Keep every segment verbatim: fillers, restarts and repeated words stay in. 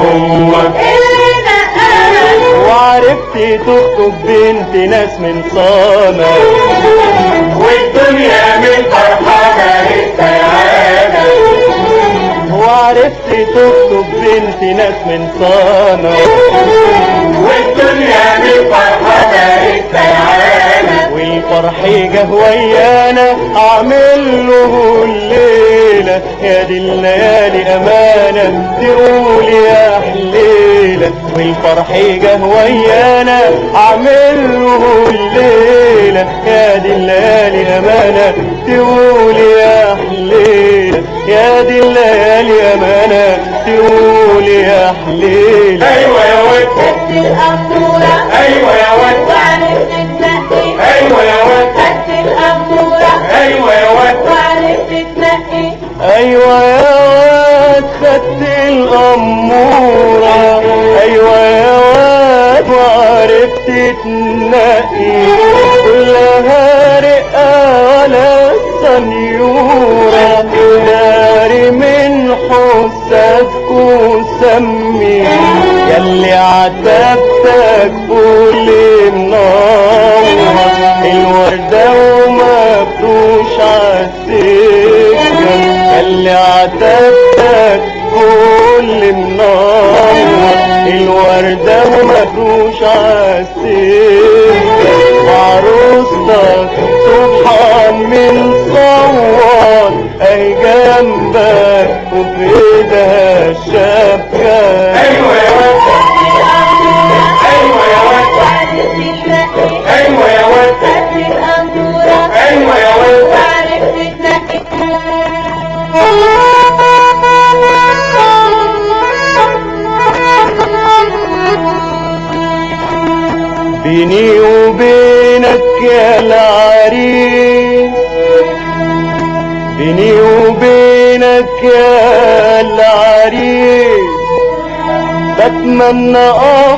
امك اللي نقاك وعرفت تخطب بنت ناس من صانع والدنيا من فرحانة السعادة وعرفت تخطب بنت ناس من صانع والدنيا من فرحانة السعادة والفرح جه ويانا اعمل له الليله يا دي الليالي امانه تقول يا حليله والفرح جه ويانا اعمل له الليله يا دي الليالي امانه تقول يا حليله يا دي الليالي امانه تقول يا حليله. ايوه يا ود بس الاموره ايوه يا ود وعرفت تنقي ايوه يا ود بس الاموره ايوه يا ود وعرفت تنقي ايوه يا واد خدت الاموره ايوه يا واد وعرفت تنقي كلها رقه ولا سنيوره داري من حسك وسمي ياللي عتبتك كل منور الورده ومفروش عالسكه ياللي عتبتك كل منور الورده ومفروش عالسكه وعروستك سبحان من صور اهي جنبك وفي ايدها الشبكه. ايوه يا ود ايوه يا ود وعرفت تنقي ايوه يا ود بس الاموره ايوه يا ود وعرفت تنقي بيني وبينك يا العريس بيني وبينك يا العريس بتمنى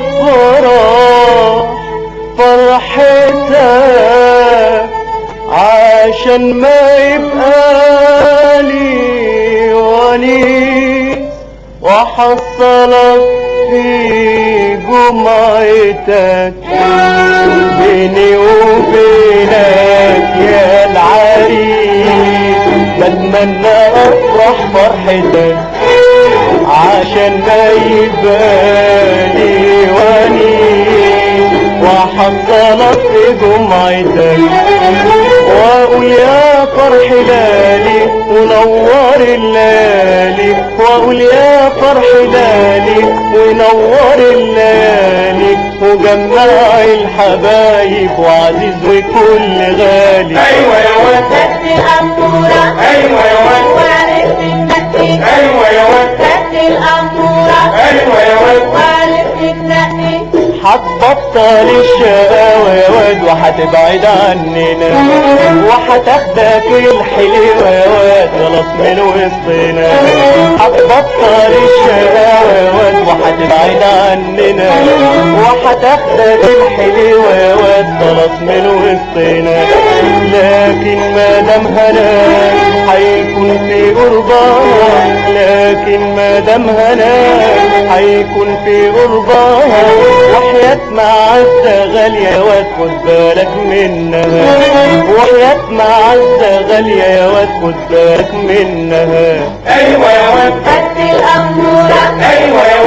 افرح فرحتك عشان ما يبقى لي ونيس وحصلك في جمعتك بيني وبينك يا العريس بتمنى افرح فرحتك عشان ما يبالي ونيس وحصلك في جمعتك واقول يا فرح لالي ونور الليالي واقول يا فرح لالي ونور الليالي وجمع الحبايب وعزيز وكل غالي. ايوه يا ود بس الاموره ايوه يا ود وعرفت تنقي ايوه يا ود بس الاموره ايوه يا ود وعرفت تنقي هتبطل الشقاوة يا واد وهتبعد عننا وهتاخدك الحلوة يا واد خلاص من وسطنا هتبطل الشقاوة يا واد وهتبعد عننا وهتاخدك الحلوة يا واد خلاص من وسطنا لكن ما دام هناك هيكون في قربها لكن ما دام هناك هيكون في قربها وحياة معزة غالية يا واد خد بالك منها وحياة معزة غالية يا واد خد بالك منها. ايوه يا ود بس الاموره ايوه يا